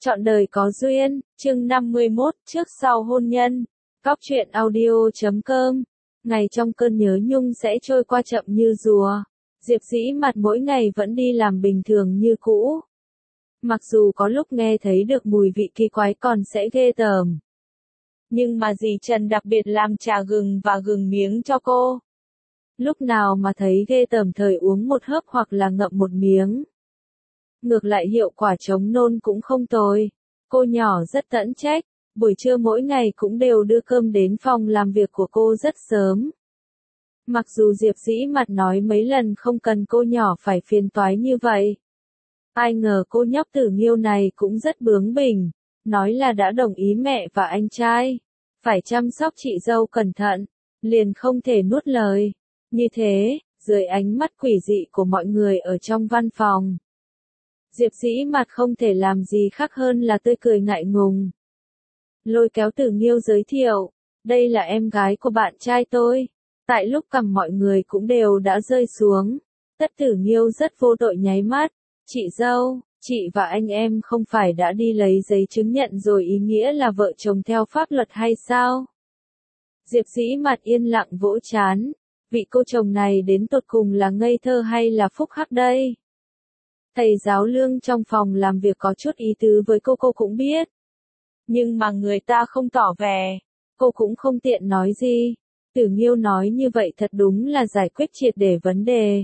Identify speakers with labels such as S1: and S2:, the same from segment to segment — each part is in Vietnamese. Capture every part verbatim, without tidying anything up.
S1: Trọn đời có duyên, chương năm mươi mốt, trước sau hôn nhân. Cóc truyện audio chấm com. Ngày trong cơn nhớ nhung sẽ trôi qua chậm như rùa. Diệp Dĩ Mặt mỗi ngày vẫn đi làm bình thường như cũ. Mặc dù có lúc nghe thấy được mùi vị kỳ quái còn sẽ ghê tởm. Nhưng mà dì Trần đặc biệt làm trà gừng và gừng miếng cho cô. Lúc nào mà thấy ghê tởm thời uống một hớp hoặc là ngậm một miếng. Ngược lại hiệu quả chống nôn cũng không tồi. Cô nhỏ rất tẫn trách, buổi trưa mỗi ngày cũng đều đưa cơm đến phòng làm việc của cô rất sớm. Mặc dù Diệp Dĩ Mặt nói mấy lần không cần cô nhỏ phải phiền toái như vậy. Ai ngờ cô nhóc Tử Nghiêu này cũng rất bướng bỉnh, nói là đã đồng ý mẹ và anh trai, phải chăm sóc chị dâu cẩn thận, liền không thể nuốt lời. Như thế, dưới ánh mắt quỷ dị của mọi người ở trong văn phòng. Diệp Dĩ Mặt không thể làm gì khác hơn là tươi cười ngại ngùng. Lôi kéo Tử Nghiêu giới thiệu, đây là em gái của bạn trai tôi. Tại lúc cằm mọi người cũng đều đã rơi xuống. Tất Tử Nghiêu rất vô tội nháy mắt, chị dâu, chị và anh em không phải đã đi lấy giấy chứng nhận rồi ý nghĩa là vợ chồng theo pháp luật hay sao? Diệp Dĩ Mặt yên lặng vỗ trán, vị cô chồng này đến tột cùng là ngây thơ hay là phúc hắc đây? Thầy giáo Lương trong phòng làm việc có chút ý tứ với cô cô cũng biết. Nhưng mà người ta không tỏ vẻ, cô cũng không tiện nói gì. Tử Nghiêu nói như vậy thật đúng là giải quyết triệt để vấn đề.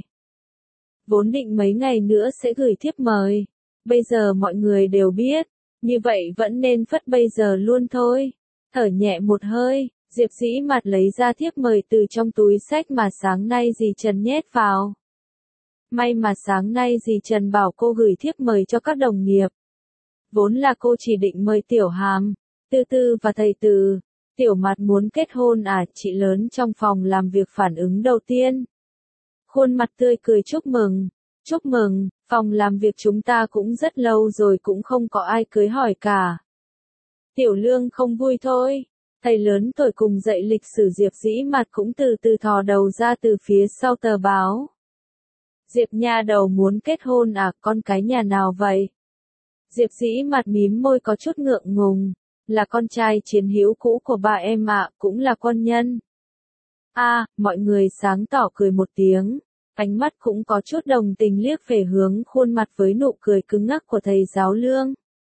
S1: Vốn định mấy ngày nữa sẽ gửi thiếp mời. Bây giờ mọi người đều biết, như vậy vẫn nên phất bây giờ luôn thôi. Thở nhẹ một hơi, Diệp Dĩ Mặt lấy ra thiếp mời từ trong túi xách mà sáng nay dì Trần nhét vào. May mà sáng nay dì Trần bảo cô gửi thiếp mời cho các đồng nghiệp. Vốn là cô chỉ định mời Tiểu Hàm, Tư Tư và thầy Từ. Tiểu Mặt muốn kết hôn à? Chị lớn trong phòng làm việc phản ứng đầu tiên. Khuôn mặt tươi cười chúc mừng. Chúc mừng, phòng làm việc chúng ta cũng rất lâu rồi cũng không có ai cưới hỏi cả. Tiểu Lương không vui thôi. Thầy lớn tuổi cùng dạy lịch sử Diệp Dĩ Mặt cũng từ từ thò đầu ra từ phía sau tờ báo. Diệp nha đầu muốn kết hôn à? Con cái nhà nào vậy? Diệp Dĩ Mặt mím môi có chút ngượng ngùng. Là con trai chiến hữu cũ của ba em ạ, à, cũng là quân nhân. A, à, mọi người sáng tỏ cười một tiếng. Ánh mắt cũng có chút đồng tình liếc về hướng khuôn mặt với nụ cười cứng ngắc của thầy giáo Lương.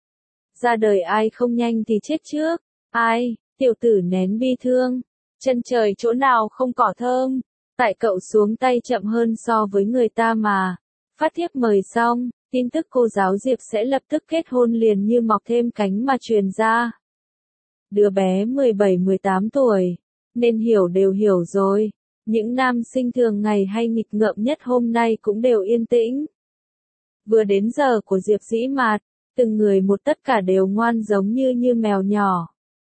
S1: Ra đời ai không nhanh thì chết trước. Ai, tiểu tử nén bi thương. Chân trời chỗ nào không cỏ thơm. Tại cậu xuống tay chậm hơn so với người ta mà. Phát thiếp mời xong, tin tức cô giáo Diệp sẽ lập tức kết hôn liền như mọc thêm cánh mà truyền ra. Đứa bé mười bảy mười tám tuổi, nên hiểu đều hiểu rồi. Những nam sinh thường ngày hay nghịch ngợm nhất hôm nay cũng đều yên tĩnh. Vừa đến giờ của Diệp Dĩ Mặt, từng người một tất cả đều ngoan giống như như mèo nhỏ.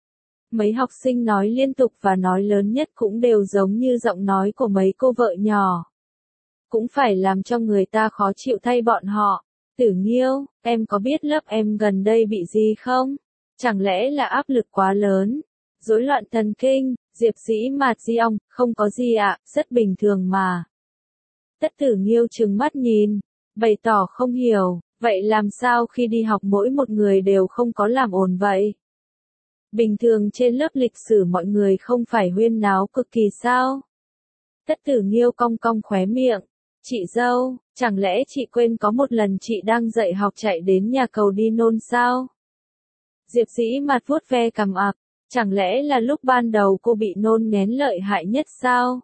S1: Mấy học sinh nói liên tục và nói lớn nhất cũng đều giống như giọng nói của mấy cô vợ nhỏ. Cũng phải làm cho người ta khó chịu thay bọn họ. Tử Nghiêu, em có biết lớp em gần đây bị gì không? Chẳng lẽ là áp lực quá lớn? Rối loạn thần kinh? Diệp Dĩ Mặt di ong, không có gì ạ, rất bình thường mà. Tất Tử Nghiêu trừng mắt nhìn, bày tỏ không hiểu, vậy làm sao khi đi học mỗi một người đều không có làm ồn vậy? Bình thường trên lớp lịch sử mọi người không phải huyên náo cực kỳ sao? Tất Tử Nghiêu cong cong khóe miệng. Chị dâu, chẳng lẽ chị quên có một lần chị đang dạy học chạy đến nhà cầu đi nôn sao? Diệp Dĩ Mặt vuốt ve cằm ạc, chẳng lẽ là lúc ban đầu cô bị nôn nghén lợi hại nhất sao?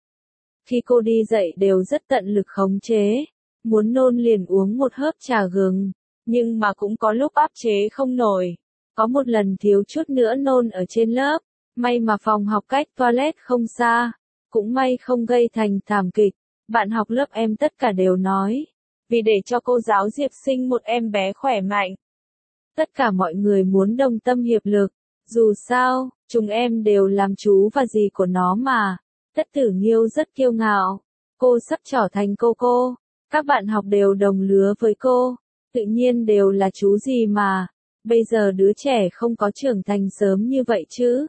S1: Khi cô đi dạy đều rất tận lực khống chế, muốn nôn liền uống một hớp trà gừng, nhưng mà cũng có lúc áp chế không nổi. Có một lần thiếu chút nữa nôn ở trên lớp, may mà phòng học cách toilet không xa, cũng may không gây thành thảm kịch. Bạn học lớp em tất cả đều nói, vì để cho cô giáo Diệp sinh một em bé khỏe mạnh. Tất cả mọi người muốn đồng tâm hiệp lực, dù sao, chúng em đều làm chú và dì của nó mà. Tất Tử Nghiêu rất kiêu ngạo, cô sắp trở thành cô cô, các bạn học đều đồng lứa với cô, tự nhiên đều là chú dì mà, bây giờ đứa trẻ không có trưởng thành sớm như vậy chứ.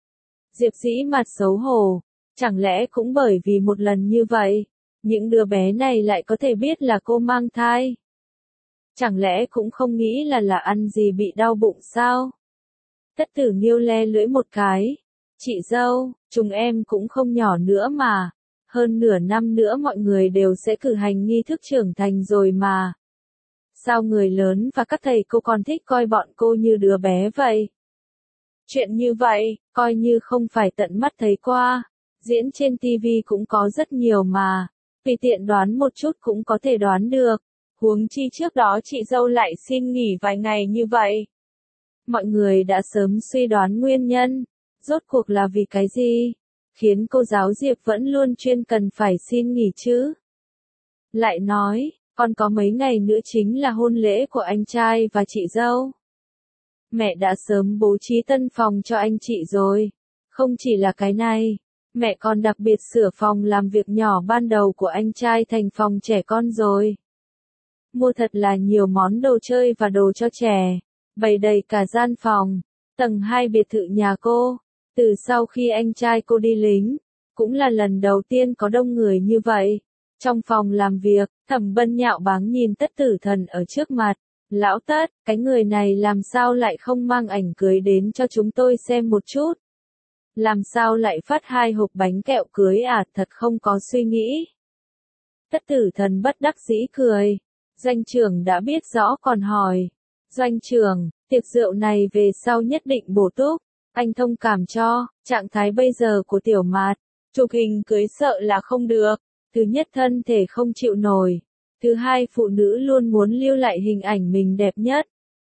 S1: Diệp Dĩ Mặt xấu hổ, chẳng lẽ cũng bởi vì một lần như vậy, những đứa bé này lại có thể biết là cô mang thai. Chẳng lẽ cũng không nghĩ là là ăn gì bị đau bụng sao? Tất Tử Nghiêu le lưỡi một cái. Chị dâu, chúng em cũng không nhỏ nữa mà. Hơn nửa năm nữa mọi người đều sẽ cử hành nghi thức trưởng thành rồi mà. Sao người lớn và các thầy cô còn thích coi bọn cô như đứa bé vậy? Chuyện như vậy, coi như không phải tận mắt thấy qua. Diễn trên ti vi cũng có rất nhiều mà. Vì tiện đoán một chút cũng có thể đoán được. Huống chi trước đó chị dâu lại xin nghỉ vài ngày như vậy. Mọi người đã sớm suy đoán nguyên nhân. Rốt cuộc là vì cái gì? Khiến cô giáo Diệp vẫn luôn chuyên cần phải xin nghỉ chứ? Lại nói, còn có mấy ngày nữa chính là hôn lễ của anh trai và chị dâu. Mẹ đã sớm bố trí tân phòng cho anh chị rồi. Không chỉ là cái này, mẹ còn đặc biệt sửa phòng làm việc nhỏ ban đầu của anh trai thành phòng trẻ con rồi. Mua thật là nhiều món đồ chơi và đồ cho trẻ, bày đầy cả gian phòng, tầng hai biệt thự nhà cô. Từ sau khi anh trai cô đi lính, cũng là lần đầu tiên có đông người như vậy. Trong phòng làm việc, Thẩm Bân nhạo báng nhìn Tất Tử Thần ở trước mặt. Lão Tất, cái người này làm sao lại không mang ảnh cưới đến cho chúng tôi xem một chút? Làm sao lại phát hai hộp bánh kẹo cưới à, thật không có suy nghĩ. Tất Tử Thần bất đắc dĩ cười. Doanh trưởng đã biết rõ còn hỏi. Doanh trưởng, tiệc rượu này về sau nhất định bổ túc. Anh thông cảm cho, trạng thái bây giờ của Tiểu Mạt. Chụp hình cưới sợ là không được. Thứ nhất thân thể không chịu nổi. Thứ hai phụ nữ luôn muốn lưu lại hình ảnh mình đẹp nhất.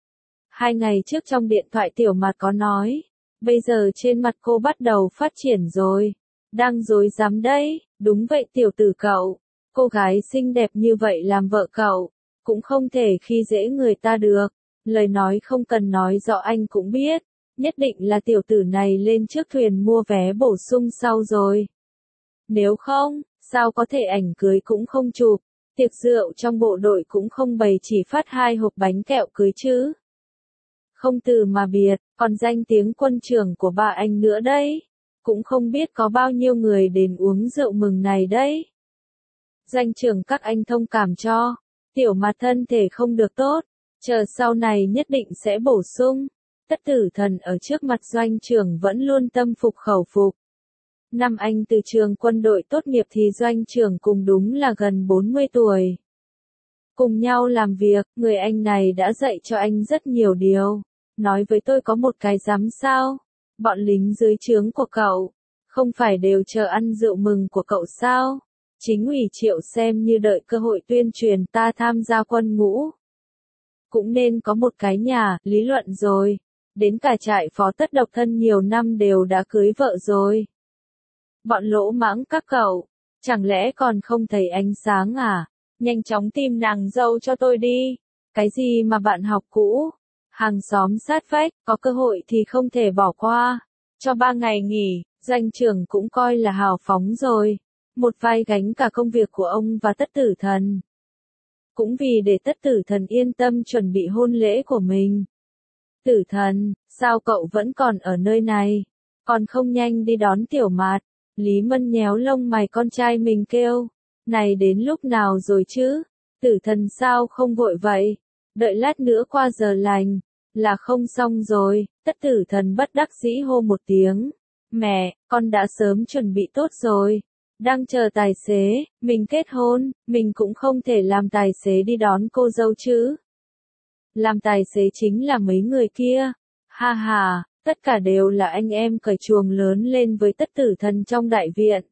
S1: Hai ngày trước trong điện thoại Tiểu Mạt có nói. Bây giờ trên mặt cô bắt đầu phát triển rồi. Đang dối dám đấy, đúng vậy tiểu tử cậu. Cô gái xinh đẹp như vậy làm vợ cậu. Cũng không thể khi dễ người ta được. Lời nói không cần nói rõ anh cũng biết. Nhất định là tiểu tử này lên trước thuyền mua vé bổ sung sau rồi. Nếu không, sao có thể ảnh cưới cũng không chụp. Tiệc rượu trong bộ đội cũng không bày chỉ phát hai hộp bánh kẹo cưới chứ. Không từ mà biệt, còn danh tiếng quân trưởng của bà anh nữa đấy. Cũng không biết có bao nhiêu người đến uống rượu mừng này đấy. Doanh trưởng các anh thông cảm cho. Tiểu Mạt thân thể không được tốt. Chờ sau này nhất định sẽ bổ sung. Tất Tử Thần ở trước mặt doanh trưởng vẫn luôn tâm phục khẩu phục. Năm anh từ trường quân đội tốt nghiệp thì doanh trưởng cùng đúng là gần bốn mươi tuổi. Cùng nhau làm việc, người anh này đã dạy cho anh rất nhiều điều. Nói với tôi có một cái dám sao? Bọn lính dưới trướng của cậu, không phải đều chờ ăn rượu mừng của cậu sao? Chính ủy Triệu xem như đợi cơ hội tuyên truyền ta tham gia quân ngũ. Cũng nên có một cái nhà, lý luận rồi. Đến cả trại phó Tất độc thân nhiều năm đều đã cưới vợ rồi. Bọn lỗ mãng các cậu, chẳng lẽ còn không thấy ánh sáng à? Nhanh chóng tìm nàng dâu cho tôi đi. Cái gì mà bạn học cũ? Hàng xóm sát vách, có cơ hội thì không thể bỏ qua. Cho ba ngày nghỉ, doanh trưởng cũng coi là hào phóng rồi. Một vai gánh cả công việc của ông và Tất Tử Thần. Cũng vì để Tất Tử Thần yên tâm chuẩn bị hôn lễ của mình. Tử Thần, sao cậu vẫn còn ở nơi này? Còn không nhanh đi đón Tiểu Mạt. Lý Mân nhéo lông mày con trai mình kêu. Này đến lúc nào rồi chứ? Tử Thần sao không vội vậy? Đợi lát nữa qua giờ lành. Là không xong rồi. Tất Tử Thần bất đắc dĩ hô một tiếng. Mẹ, con đã sớm chuẩn bị tốt rồi. Đang chờ tài xế, mình kết hôn, mình cũng không thể làm tài xế đi đón cô dâu chứ. Làm tài xế chính là mấy người kia. Ha ha, tất cả đều là anh em cởi chuồng lớn lên với Tất Tử Thần trong đại viện.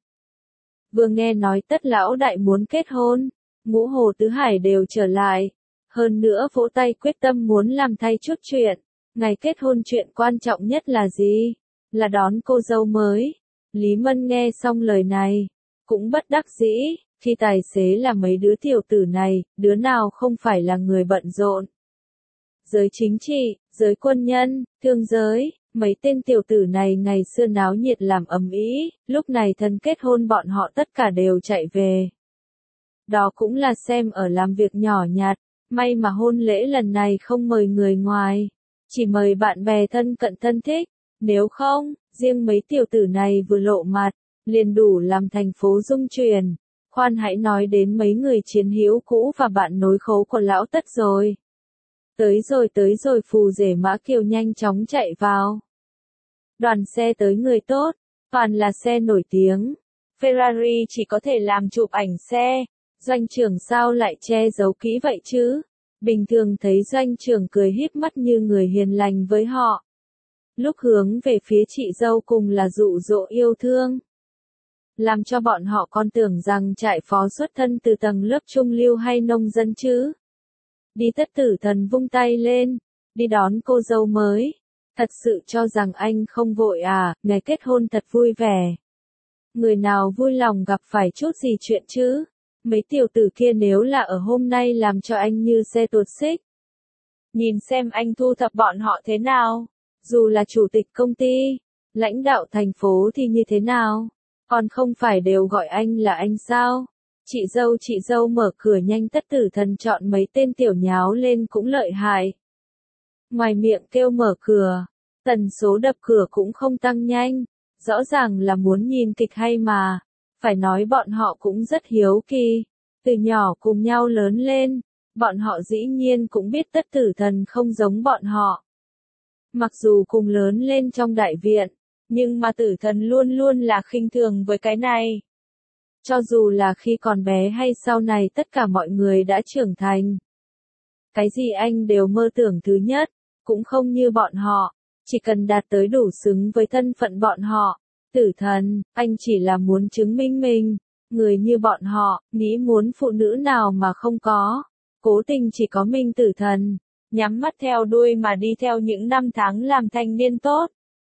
S1: Vừa nghe nói Tất lão đại muốn kết hôn, Ngũ Hồ Tứ Hải đều trở lại. Hơn nữa vỗ tay quyết tâm muốn làm thay chút chuyện. Ngày kết hôn chuyện quan trọng nhất là gì? Là đón cô dâu mới. Lý Mân nghe xong lời này, cũng bất đắc dĩ, khi tài xế là mấy đứa tiểu tử này, đứa nào không phải là người bận rộn. Giới chính trị, giới quân nhân, thương giới, mấy tên tiểu tử này ngày xưa náo nhiệt làm ầm ĩ, lúc này thân kết hôn bọn họ tất cả đều chạy về. Đó cũng là xem ở làm việc nhỏ nhặt, may mà hôn lễ lần này không mời người ngoài, chỉ mời bạn bè thân cận thân thích, nếu không, riêng mấy tiểu tử này vừa lộ mặt, liền đủ làm thành phố rung chuyển. khoan hãy nói đến mấy người chiến hữu cũ và bạn nối khố của lão Tất rồi. Tới rồi tới rồi phù rể Mã Kiều nhanh chóng chạy vào. Đoàn xe tới người tốt, toàn là xe nổi tiếng. Ferrari chỉ có thể làm chụp ảnh xe. Doanh trưởng sao lại che giấu kỹ vậy chứ? Bình thường thấy doanh trưởng cười híp mắt như người hiền lành với họ. Lúc hướng về phía chị dâu cùng là dụ dỗ yêu thương. Làm cho bọn họ còn tưởng rằng trại phó xuất thân từ tầng lớp trung lưu hay nông dân chứ. Đi Tất Tử Thần vung tay lên, đi đón cô dâu mới. Thật sự cho rằng anh không vội à, ngày kết hôn thật vui vẻ. Người nào vui lòng gặp phải chút gì chuyện chứ? Mấy tiểu tử kia nếu là ở hôm nay làm cho anh như xe tuột xích. Nhìn xem anh thu thập bọn họ thế nào. Dù là chủ tịch công ty, lãnh đạo thành phố thì như thế nào? Còn không phải đều gọi anh là anh sao? Chị dâu chị dâu mở cửa nhanh. Tất Tử Thần chọn mấy tên tiểu nháo lên cũng lợi hại. Ngoài miệng kêu mở cửa, tần số đập cửa cũng không tăng nhanh. Rõ ràng là muốn nhìn kịch hay mà. Phải nói bọn họ cũng rất hiếu kỳ. Từ nhỏ cùng nhau lớn lên, bọn họ dĩ nhiên cũng biết Tất Tử Thần không giống bọn họ. Mặc dù cùng lớn lên trong đại viện, nhưng mà Tử Thần luôn luôn là khinh thường với cái này. Cho dù là khi còn bé hay sau này tất cả mọi người đã trưởng thành. Cái gì anh đều mơ tưởng thứ nhất, cũng không như bọn họ, chỉ cần đạt tới đủ xứng với thân phận bọn họ. Tử Thần, anh chỉ là muốn chứng minh mình, người như bọn họ, nghĩ muốn phụ nữ nào mà không có. Cố tình chỉ có mình Tử Thần, nhắm mắt theo đuôi mà đi theo những năm tháng làm thanh niên tốt.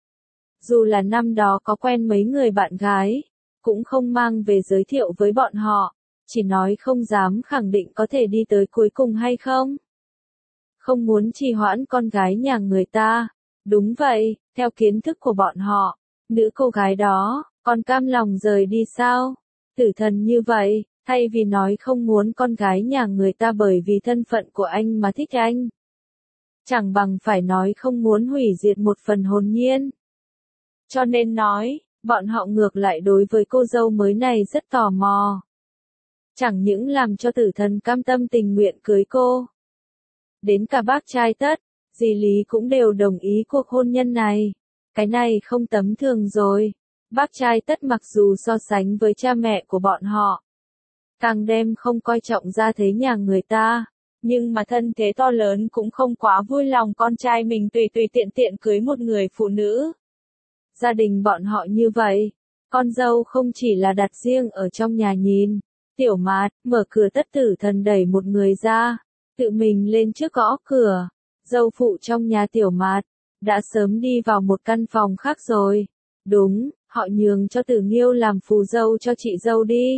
S1: Dù là năm đó có quen mấy người bạn gái, cũng không mang về giới thiệu với bọn họ, chỉ nói không dám khẳng định có thể đi tới cuối cùng hay không. Không muốn trì hoãn con gái nhà người ta. Đúng vậy, theo kiến thức của bọn họ, nữ cô gái đó, còn cam lòng rời đi sao? Tử Thần như vậy, thay vì nói không muốn con gái nhà người ta bởi vì thân phận của anh mà thích anh. Chẳng bằng phải nói không muốn hủy diệt một phần hồn nhiên. Cho nên nói, bọn họ ngược lại đối với cô dâu mới này rất tò mò. Chẳng những làm cho Tử Thần cam tâm tình nguyện cưới cô. Đến cả bác trai Tất, dì Lý cũng đều đồng ý cuộc hôn nhân này. Cái này không tầm thường rồi. Bác trai Tất mặc dù so sánh với cha mẹ của bọn họ, càng đem không coi trọng gia thế nhà người ta, nhưng mà thân thế to lớn cũng không quá vui lòng con trai mình tùy tùy tiện tiện cưới một người phụ nữ. Gia đình bọn họ như vậy, con dâu không chỉ là đặt riêng ở trong nhà nhìn. Tiểu Mạt, mở cửa. Tất Tử Thần đẩy một người ra, tự mình lên trước gõ cửa. Dâu phụ trong nhà Tiểu Mạt đã sớm đi vào một căn phòng khác rồi. Đúng, họ nhường cho Tử Nghiêu làm phù dâu cho chị dâu đi.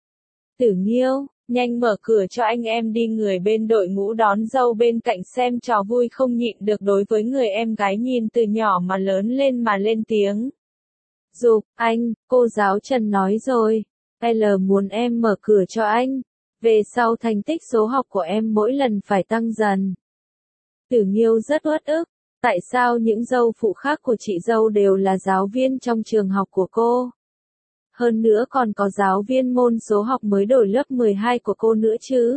S1: Tử Nghiêu, nhanh mở cửa cho anh em đi. Người bên đội ngũ đón dâu bên cạnh xem trò vui không nhịn được đối với người em gái nhìn từ nhỏ mà lớn lên mà lên tiếng. Dục, anh, cô giáo Trần nói rồi, L muốn em mở cửa cho anh. Về sau thành tích số học của em mỗi lần phải tăng dần. Tử Nghiêu rất uất ức. Tại sao những dâu phụ khác của chị dâu đều là giáo viên trong trường học của cô? Hơn nữa còn có giáo viên môn số học mới đổi lớp mười hai của cô nữa chứ?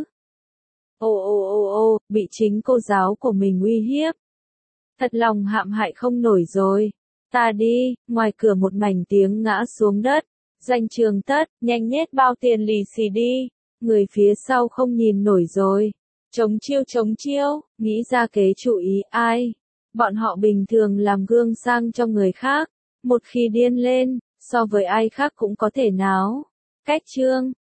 S1: Ồ ồ ồ ồ, bị chính cô giáo của mình uy hiếp. Thật lòng hãm hại không nổi rồi. Ta đi. Ngoài cửa một mảnh tiếng ngã xuống đất. Doanh trường Tất, nhanh nhét bao tiền lì xì đi. Người phía sau không nhìn nổi rồi. Chống chiêu chống chiêu, nghĩ ra kế chủ ý ai? Bọn họ bình thường làm gương sang cho người khác. Một khi điên lên, so với ai khác cũng có thể náo. Cách chương